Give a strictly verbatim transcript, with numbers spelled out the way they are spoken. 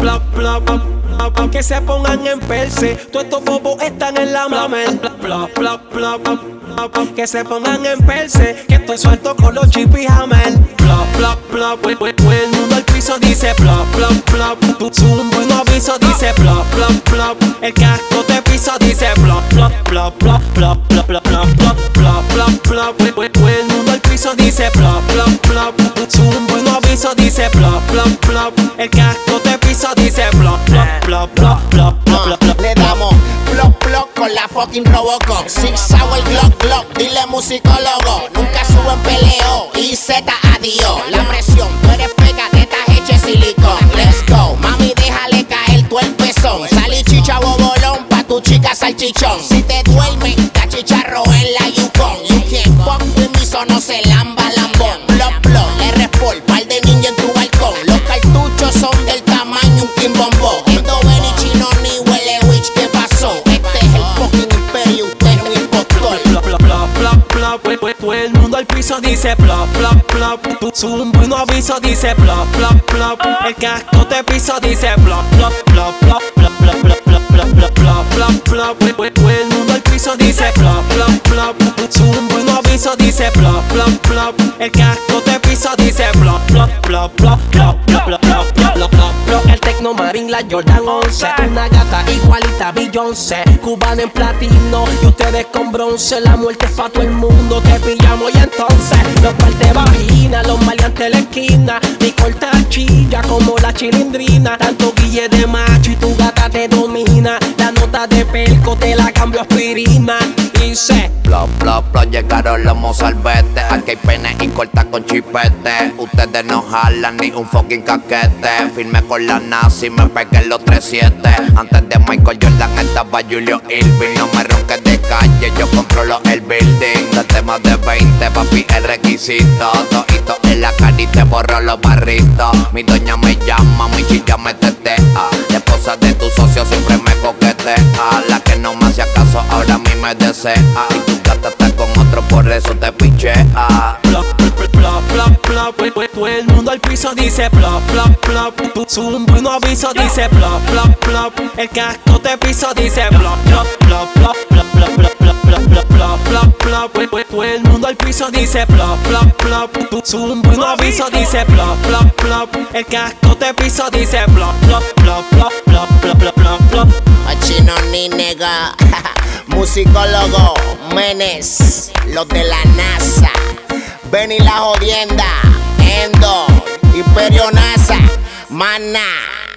plop, plop, plop. Que se pongan en perse, todos estos bobos están en la mamel. Plop, plop, plop, plop. Que se pongan en perse, que estoy suelto con los chip y hammer. Plop, plop, plop. Todo el mundo al piso dice plop, plop, plop. Tu zumbo y no aviso dice plop, plop, plop. El casco de piso dice plop, plop, plop, plop, plop, plop, plop, plop, plop, plop, plop. Todo el mundo al piso dice plop, plop, plop. Tu zumbo y no aviso dice plop, plop, plop. El casco de piso dice plop, plop, plop, plop, plop, plop, plop. Le damos plop, plop con la fucking Robocop. Six Hour Glock, Glock, dile musicólogo. Nunca subo en peleo y Z adiós. La presión, tú eres fega, te estás hecha de silicón. Let's go, mami, déjale caer tu el pezón. Salí chicha bobolón pa' tu chica salchichón. Si te duermes, te chicharro en la Yukon. You can't fuck with me, so no se lamba lambón. Plop, plop, R Sport, par de ninja en tu balcón. Los cartuchos son del tamaño un quimbombó. Endo Benny Chino ni huele witch, ¿qué pasó? Este es el fucking imperio, usted es un impostor. Plop, plop, plop, plop, plop. Todo el mundo al piso dice plop, plop, plop. Tu zumbo y no aviso dice plop, plop, plop. El casco de piso dice plop, plop, plop, plop, plop, plop, plop, plop, plop, plop, plop, plop. Todo el mundo al piso dice plop, plop, plop. Tu zumbo y no aviso dice plop, plop, plop. El casco de piso dice plop, plop, plop, plop, plop, plop, plop, plop, plop, plop, plop. El Tecno Marine, la Jordan once. Una gata igualita a Beyoncé. Cubana en platino y ustedes con bronce. La muerte es pa' todo el mundo, te pillamos y entonces los partes vagina, los maleantes en la esquina. Mi corta chilla como la chilindrina. Tanto guille de macho y tu gata te domina. La nota de pelco te la cambio a aspirina. Y se plop, plop, plop, llegaron los mozalbetes. Aquí hay pene y corta con chipete. Ustedes no jalan ni un fucking caquete. Firme con la nazi, me pegué en los tres siete. Antes de Michael Jordan estaba Julio Irving. No me ronques de calle, yo controlo el building. De temas de veinte, papi, el requisito. Todito en la cara y te borro los barritos. Mi doña me llama, mi chilla me tetea. La esposa de tu socio siempre me coquetea. La que no me hacía caso ahora a mí me desea. Y tu gata está con otro, por eso te pichea. plop, plop, plop, plop, plop. Todo el mundo al piso dice plop, plop, plop. Tu zumbo y no aviso dice plop, plop, plop. El casco de piso dice plop, plop, plop, plop, plop, plop, plop, plop, plop, plop, plop, plop. Todo el mundo al piso dice plop, plop, plop. Tu zumbo y no aviso dice plop, plop, plop. El casco de piso dice plop, plop, plop, plop, plop, plop, plop, plop, plop. Chino ni nega. Musicólogo, Menes, los de la NASA. Benny la jodienda, Endo, Imperio NASA, Mana.